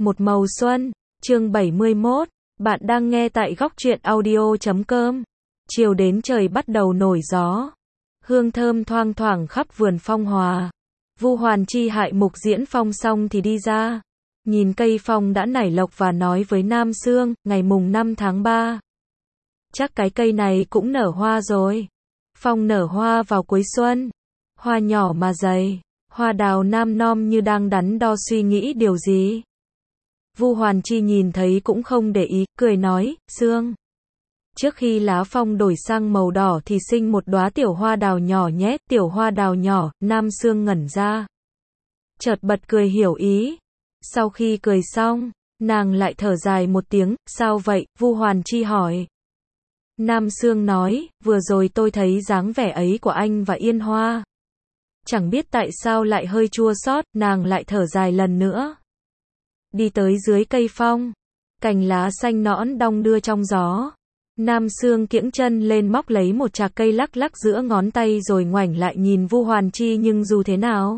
Một màu xuân, chương 71, bạn đang nghe tại góc truyện audio.com. Chiều đến trời bắt đầu nổi gió. Hương thơm thoang thoảng khắp vườn phong hòa. Vu Hoàn Chi hại mục diễn phong xong thì đi ra. Nhìn cây phong đã nảy lộc và nói với Nam Sương, ngày mùng 5 tháng 3. Chắc cái cây này cũng nở hoa rồi. Phong nở hoa vào cuối xuân. Hoa nhỏ mà dày. Hoa đào nam nom như đang đắn đo suy nghĩ điều gì. Vu Hoàn Chi nhìn thấy cũng không để ý, cười nói, Sương. Trước khi lá phong đổi sang màu đỏ thì sinh một đóa tiểu hoa đào nhỏ nhé, tiểu hoa đào nhỏ, Nam Sương ngẩn ra. Chợt bật cười hiểu ý. Sau khi cười xong, nàng lại thở dài một tiếng, sao vậy, Vu Hoàn Chi hỏi. Nam Sương nói, vừa rồi tôi thấy dáng vẻ ấy của anh và Yên Hoa. Chẳng biết tại sao lại hơi chua xót, nàng lại thở dài lần nữa. Đi tới dưới cây phong, cành lá xanh nõn đong đưa trong gió. Nam Sương kiễng chân lên móc lấy một chạc cây lắc lắc giữa ngón tay rồi ngoảnh lại nhìn Vu Hoàn Chi, nhưng dù thế nào,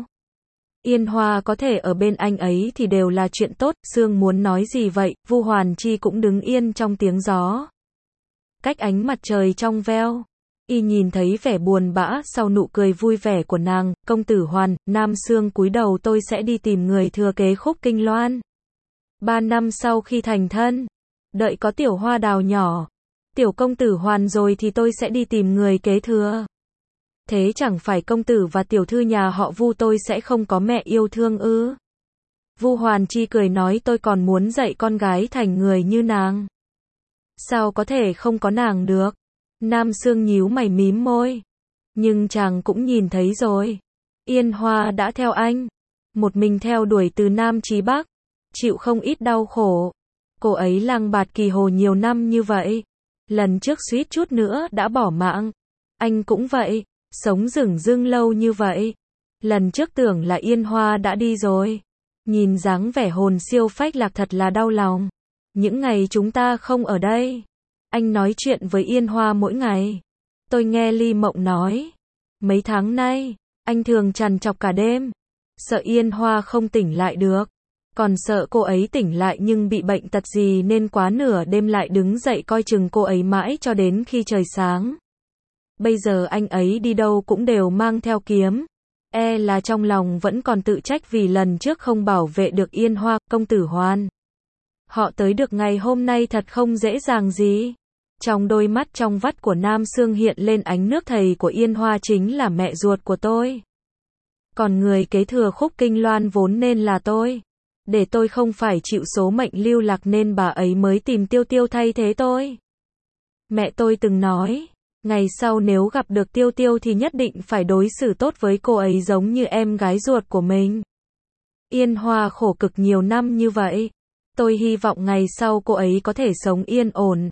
Yên Hoa có thể ở bên anh ấy thì đều là chuyện tốt. Sương muốn nói gì vậy, Vu Hoàn Chi cũng đứng yên trong tiếng gió. Cách ánh mặt trời trong veo, y nhìn thấy vẻ buồn bã sau nụ cười vui vẻ của nàng. Công tử Hoàn, Nam Sương cúi đầu, tôi sẽ đi tìm người thừa kế Khúc Kinh Loan. 3 năm sau khi thành thân, đợi có tiểu hoa đào nhỏ, tiểu công tử Hoàn rồi thì tôi sẽ đi tìm người kế thừa. Thế chẳng phải công tử và tiểu thư nhà họ Vu tôi sẽ không có mẹ yêu thương ư? Vu Hoàn Chi cười nói, tôi còn muốn dạy con gái thành người như nàng. Sao có thể không có nàng được? Nam Sương nhíu mày mím môi. Nhưng chàng cũng nhìn thấy rồi. Yên Hoa đã theo anh. Một mình theo đuổi từ Nam chí Bắc. Chịu không ít đau khổ. Cô ấy lang bạt kỳ hồ nhiều năm như vậy. Lần trước suýt chút nữa đã bỏ mạng. Anh cũng vậy. Sống dửng dưng lâu như vậy. Lần trước tưởng là Yên Hoa đã đi rồi. Nhìn dáng vẻ hồn siêu phách lạc thật là đau lòng. Những ngày chúng ta không ở đây, anh nói chuyện với Yên Hoa mỗi ngày. Tôi nghe Ly Mộng nói, mấy tháng nay, anh thường trằn trọc cả đêm. Sợ Yên Hoa không tỉnh lại được. Còn sợ cô ấy tỉnh lại nhưng bị bệnh tật gì nên quá nửa đêm lại đứng dậy coi chừng cô ấy mãi cho đến khi trời sáng. Bây giờ anh ấy đi đâu cũng đều mang theo kiếm. E là trong lòng vẫn còn tự trách vì lần trước không bảo vệ được Yên Hoa. Công tử Hoàn, họ tới được ngày hôm nay thật không dễ dàng gì. Trong đôi mắt trong vắt của Nam Sương hiện lên ánh nước, thầy của Yên Hoa chính là mẹ ruột của tôi. Còn người kế thừa Khúc Kinh Loan vốn nên là tôi. Để tôi không phải chịu số mệnh lưu lạc nên bà ấy mới tìm Tiêu Tiêu thay thế tôi. Mẹ tôi từng nói, ngày sau nếu gặp được Tiêu Tiêu thì nhất định phải đối xử tốt với cô ấy giống như em gái ruột của mình. Yên Hoa khổ cực nhiều năm như vậy. Tôi hy vọng ngày sau cô ấy có thể sống yên ổn.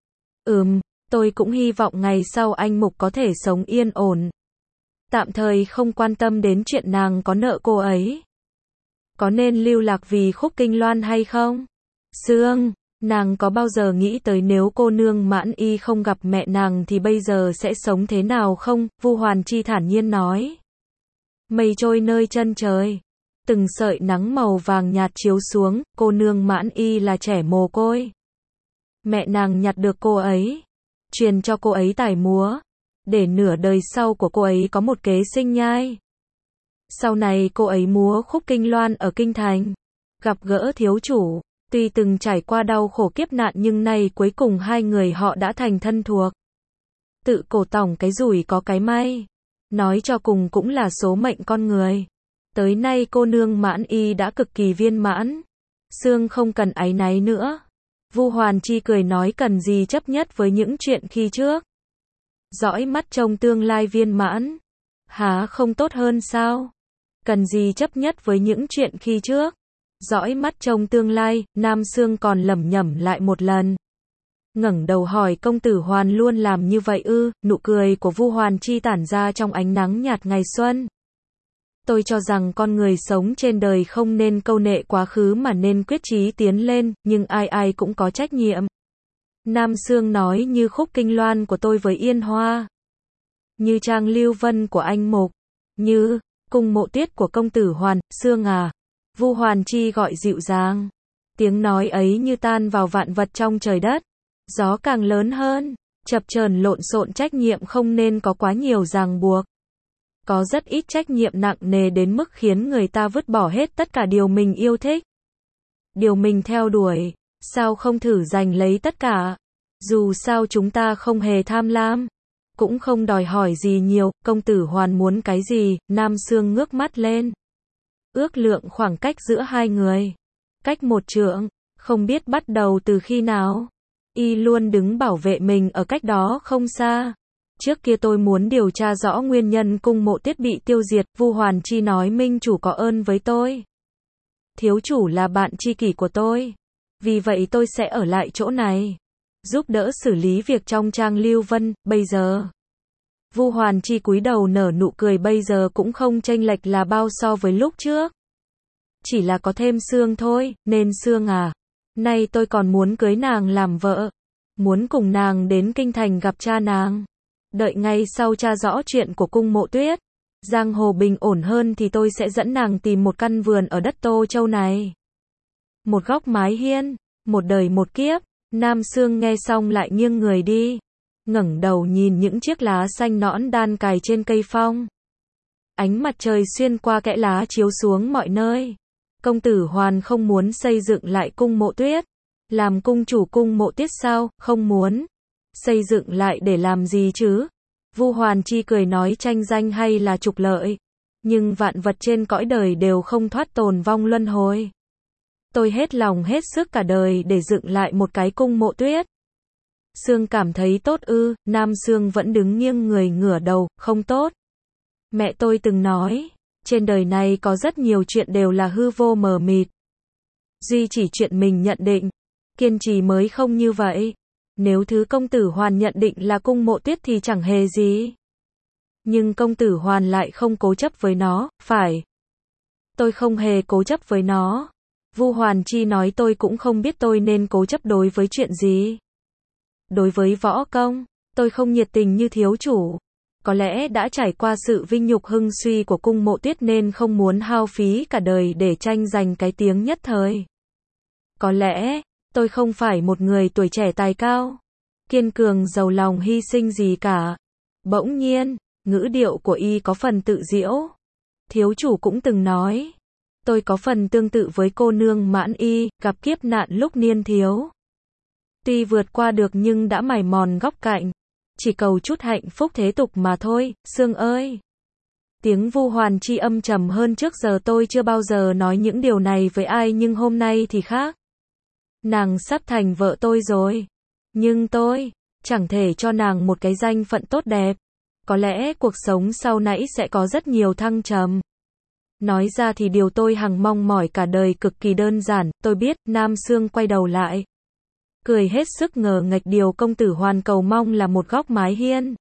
Tôi cũng hy vọng ngày sau anh Mục có thể sống yên ổn. Tạm thời không quan tâm đến chuyện nàng có nợ cô ấy. Có nên lưu lạc vì Khúc Kinh Loan hay không? Sương, nàng có bao giờ nghĩ tới nếu cô nương Mãn Y không gặp mẹ nàng thì bây giờ sẽ sống thế nào không? Vu Hoàn Chi thản nhiên nói. Mây trôi nơi chân trời. Từng sợi nắng màu vàng nhạt chiếu xuống, cô nương Mãn Y là trẻ mồ côi. Mẹ nàng nhặt được cô ấy, truyền cho cô ấy tài múa, để nửa đời sau của cô ấy có một kế sinh nhai. Sau này cô ấy múa Khúc Kinh Loan ở Kinh Thành, gặp gỡ thiếu chủ, tuy từng trải qua đau khổ kiếp nạn nhưng nay cuối cùng hai người họ đã thành thân thuộc. Tự cổ tỏng cái rủi có cái may, nói cho cùng cũng là số mệnh con người. Tới nay cô nương Mãn Y đã cực kỳ viên mãn. Sương không cần áy náy nữa. Vu Hoàn Chi cười nói, cần gì chấp nhất với những chuyện khi trước. Dõi mắt trông tương lai viên mãn. Há không tốt hơn sao? Cần gì chấp nhất với những chuyện khi trước. Dõi mắt trông tương lai, Nam Sương còn lẩm nhẩm lại một lần. Ngẩng đầu hỏi, công tử Hoàn luôn làm như vậy ư? Nụ cười của Vu Hoàn Chi tản ra trong ánh nắng nhạt ngày xuân. Tôi cho rằng con người sống trên đời không nên câu nệ quá khứ mà nên quyết chí tiến lên, nhưng ai ai cũng có trách nhiệm. Nam Sương nói, như Khúc Kinh Loan của tôi với Yên Hoa, như Trang Lưu Vân của anh Mục, như Cung Mộ Tiết của công tử Hoàn. Sương à, Vu Hoàn Chi gọi dịu dàng. Tiếng nói ấy như tan vào vạn vật trong trời đất. Gió càng lớn hơn, chập chờn lộn xộn, trách nhiệm không nên có quá nhiều ràng buộc. Có rất ít trách nhiệm nặng nề đến mức khiến người ta vứt bỏ hết tất cả điều mình yêu thích, điều mình theo đuổi. Sao không thử giành lấy tất cả? Dù sao chúng ta không hề tham lam, cũng không đòi hỏi gì nhiều. Công tử Hoàn muốn cái gì? Nam Xương ngước mắt lên. Ước lượng khoảng cách giữa hai người. Cách 1 trượng, không biết bắt đầu từ khi nào. Y luôn đứng bảo vệ mình ở cách đó không xa. Trước kia tôi muốn điều tra rõ nguyên nhân cung Mộ Tiết bị tiêu diệt. Vu Hoàn Chi nói minh chủ có ơn với tôi. Thiếu chủ là bạn tri kỷ của tôi. Vì vậy tôi sẽ ở lại chỗ này, giúp đỡ xử lý việc trong Trang Lưu Vân. Bây giờ, Vu Hoàn Chi cúi đầu nở nụ cười, bây giờ cũng không chênh lệch là bao so với lúc trước. Chỉ là có thêm Sương thôi, nên Sương à, nay tôi còn muốn cưới nàng làm vợ, muốn cùng nàng đến kinh thành gặp cha nàng. Đợi ngay sau tra rõ chuyện của cung Mộ Tuyết, giang hồ bình ổn hơn thì tôi sẽ dẫn nàng tìm một căn vườn ở đất Tô Châu này. Một góc mái hiên, một đời một kiếp. Nam Xương nghe xong lại nghiêng người đi, ngẩng đầu nhìn những chiếc lá xanh nõn đan cài trên cây phong. Ánh mặt trời xuyên qua kẽ lá chiếu xuống mọi nơi. Công tử Hoàn không muốn xây dựng lại cung Mộ Tuyết, làm cung chủ cung Mộ Tiết sao? Không muốn. Xây dựng lại để làm gì chứ? Vu Hoàn Chi cười nói, tranh danh hay là trục lợi, nhưng vạn vật trên cõi đời đều không thoát tồn vong luân hồi. Tôi hết lòng hết sức cả đời để dựng lại một cái cung Mộ Tuyết. Sương cảm thấy tốt ư? Nam Xương vẫn đứng nghiêng người ngửa đầu, không tốt. Mẹ tôi từng nói, trên đời này có rất nhiều chuyện đều là hư vô mờ mịt. Duy chỉ chuyện mình nhận định, kiên trì mới không như vậy. Nếu thứ công tử Hoàn nhận định là cung Mộ Tuyết thì chẳng hề gì. Nhưng công tử Hoàn lại không cố chấp với nó, phải. Tôi không hề cố chấp với nó. Vu Hoàn Chi nói, tôi cũng không biết tôi nên cố chấp đối với chuyện gì. Đối với võ công, tôi không nhiệt tình như thiếu chủ. Có lẽ đã trải qua sự vinh nhục hưng suy của cung Mộ Tuyết nên không muốn hao phí cả đời để tranh giành cái tiếng nhất thời. Có lẽ, tôi không phải một người tuổi trẻ tài cao, kiên cường giàu lòng hy sinh gì cả. Bỗng nhiên, ngữ điệu của y có phần tự giễu. Thiếu chủ cũng từng nói, tôi có phần tương tự với cô nương Mãn Y, gặp kiếp nạn lúc niên thiếu. Tuy vượt qua được nhưng đã mài mòn góc cạnh. Chỉ cầu chút hạnh phúc thế tục mà thôi. Sương ơi! Tiếng Vu Hoàn Chi âm trầm hơn, trước giờ tôi chưa bao giờ nói những điều này với ai nhưng hôm nay thì khác. Nàng sắp thành vợ tôi rồi. Nhưng tôi chẳng thể cho nàng một cái danh phận tốt đẹp. Có lẽ cuộc sống sau nãy sẽ có rất nhiều thăng trầm. Nói ra thì điều tôi hằng mong mỏi cả đời cực kỳ đơn giản, tôi biết. Nam Xương quay đầu lại, cười hết sức ngờ nghệch, điều công tử Hoàn cầu mong là một góc mái hiên,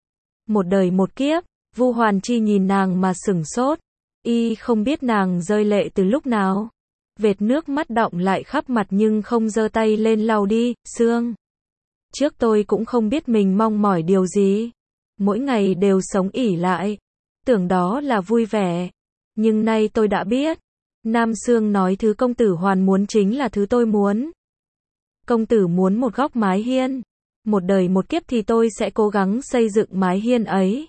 một đời một kiếp. Vu Hoàn Chi nhìn nàng mà sửng sốt. Y không biết nàng rơi lệ từ lúc nào. Vệt nước mắt đọng lại khắp mặt nhưng không giơ tay lên lau đi. Sương, trước tôi cũng không biết mình mong mỏi điều gì. Mỗi ngày đều sống ỷ lại, tưởng đó là vui vẻ. Nhưng nay tôi đã biết. Nam Xương nói thứ công tử Hoàn muốn chính là thứ tôi muốn. Công tử muốn một góc mái hiên, một đời một kiếp thì tôi sẽ cố gắng xây dựng mái hiên ấy.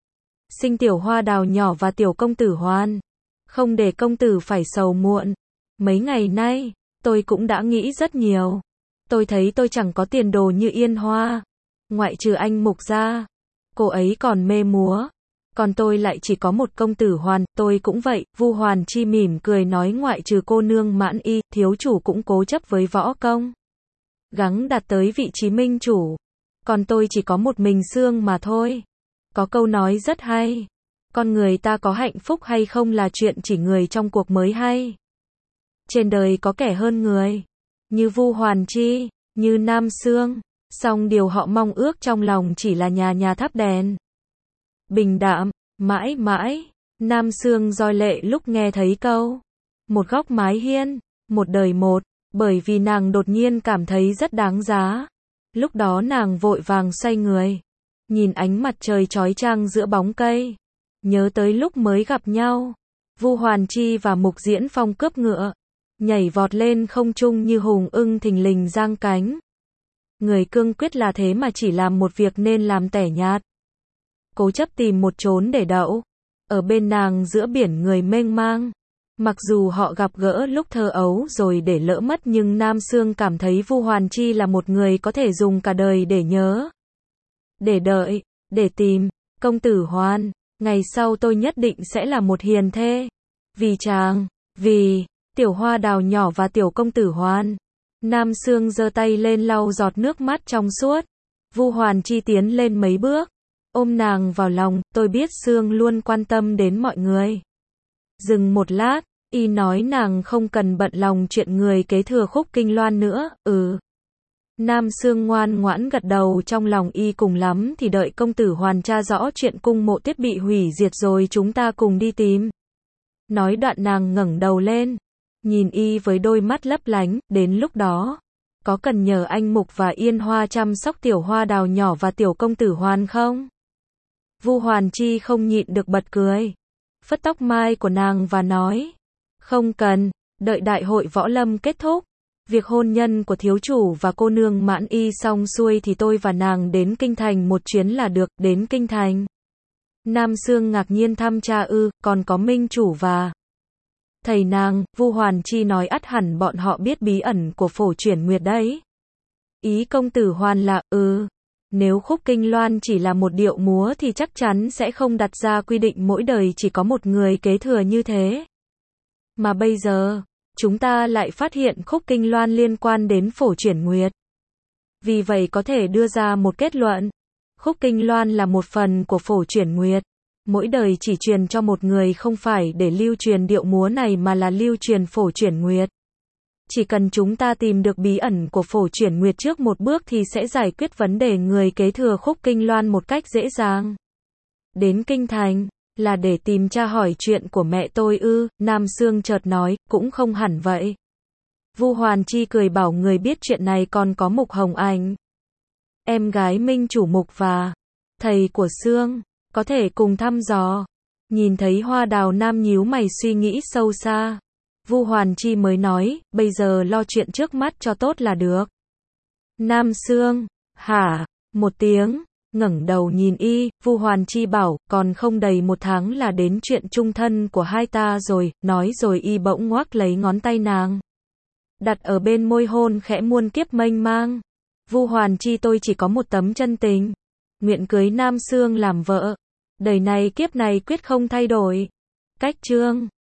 Sinh tiểu hoa đào nhỏ và tiểu công tử Hoàn, không để công tử phải sầu muộn. Mấy ngày nay, tôi cũng đã nghĩ rất nhiều. Tôi thấy tôi chẳng có tiền đồ như Yên Hoa. Ngoại trừ anh Mục ra, cô ấy còn mê múa. Còn tôi lại chỉ có một công tử Hoàn, tôi cũng vậy. Vu Hoàn Chi mỉm cười nói, ngoại trừ cô nương Mãn Y, thiếu chủ cũng cố chấp với võ công, gắng đạt tới vị trí minh chủ. Còn tôi chỉ có một mình Sương mà thôi. Có câu nói rất hay, con người ta có hạnh phúc hay không là chuyện chỉ người trong cuộc mới hay. Trên đời có kẻ hơn người, như Vu Hoàn Chi, như Nam Xương, song điều họ mong ước trong lòng chỉ là nhà nhà thắp đèn, bình đạm, mãi mãi. Nam Xương roi lệ lúc nghe thấy câu một góc mái hiên, một đời một, bởi vì nàng đột nhiên cảm thấy rất đáng giá. Lúc đó nàng vội vàng xoay người, nhìn ánh mặt trời chói chang giữa bóng cây, nhớ tới lúc mới gặp nhau, Vu Hoàn Chi và Mục Diễn Phong cướp ngựa, nhảy vọt lên không trung như hùng ưng thình lình giang cánh. Người cương quyết là thế mà chỉ làm một việc nên làm tẻ nhạt. Cố chấp tìm một chốn để đậu. Ở bên nàng giữa biển người mênh mang. Mặc dù họ gặp gỡ lúc thơ ấu rồi để lỡ mất nhưng Nam Xương cảm thấy Vu Hoàn Chi là một người có thể dùng cả đời để nhớ. Để đợi, để tìm. Công tử Hoan, ngày sau tôi nhất định sẽ là một hiền thê. Vì chàng, vì Tiểu Hoa Đào nhỏ và Tiểu công tử Hoan. Nam Xương giơ tay lên lau giọt nước mắt trong suốt. Vu Hoàn Chi tiến lên mấy bước, ôm nàng vào lòng, tôi biết Xương luôn quan tâm đến mọi người. Dừng một lát, y nói nàng không cần bận lòng chuyện người kế thừa Khúc Kinh Loan nữa. Nam Xương ngoan ngoãn gật đầu, trong lòng y cùng lắm thì đợi công tử Hoàn tra rõ chuyện cung mộ Tuyết bị hủy diệt rồi chúng ta cùng đi tìm. Nói đoạn nàng ngẩng đầu lên, nhìn y với đôi mắt lấp lánh, đến lúc đó, có cần nhờ anh Mục và Yên Hoa chăm sóc Tiểu Hoa Đào nhỏ và Tiểu công tử Hoàn không? Vu Hoàn Chi không nhịn được bật cười, phất tóc mai của nàng và nói, không cần, đợi đại hội võ lâm kết thúc, việc hôn nhân của thiếu chủ và cô nương Mãn Y xong xuôi thì tôi và nàng đến Kinh Thành một chuyến là được. Đến Kinh Thành? Nam Xương ngạc nhiên thăm cha. Còn có Minh chủ và thầy nàng. Vu Hoàn Chi nói ắt hẳn bọn họ biết bí ẩn của Phổ Chuyển Nguyệt đấy. Ý công tử Hoàn là, nếu Khúc Kinh Loan chỉ là một điệu múa thì chắc chắn sẽ không đặt ra quy định mỗi đời chỉ có một người kế thừa như thế. Mà bây giờ, chúng ta lại phát hiện Khúc Kinh Loan liên quan đến Phổ Chuyển Nguyệt. Vì vậy có thể đưa ra một kết luận. Khúc Kinh Loan là một phần của Phổ Chuyển Nguyệt. Mỗi đời chỉ truyền cho một người không phải để lưu truyền điệu múa này mà là lưu truyền Phổ Chuyển Nguyệt. Chỉ cần chúng ta tìm được bí ẩn của Phổ Chuyển Nguyệt trước một bước thì sẽ giải quyết vấn đề người kế thừa Khúc Kinh Loan một cách dễ dàng. Đến Kinh Thành, là để tìm tra hỏi chuyện của mẹ tôi ư? Nam Xương chợt nói, cũng không hẳn vậy. Vu Hoàn Chi cười bảo người biết chuyện này còn có Mục Hồng Anh, em gái Minh chủ Mục và thầy của Xương, có thể cùng thăm dò. Nhìn thấy Hoa Đào Nam nhíu mày suy nghĩ sâu xa, Vu Hoàn Chi mới nói, bây giờ lo chuyện trước mắt cho tốt là được. Nam Xương, hả? Một tiếng, ngẩng đầu nhìn y, Vu Hoàn Chi bảo, còn không đầy một tháng là đến chuyện chung thân của hai ta rồi. Nói rồi y bỗng ngoắc lấy ngón tay nàng, đặt ở bên môi hôn khẽ muôn kiếp mênh mang. Vu Hoàn Chi, tôi chỉ có một tấm chân tình, nguyện cưới Nam Xương làm vợ, đời này kiếp này quyết không thay đổi. Cách chương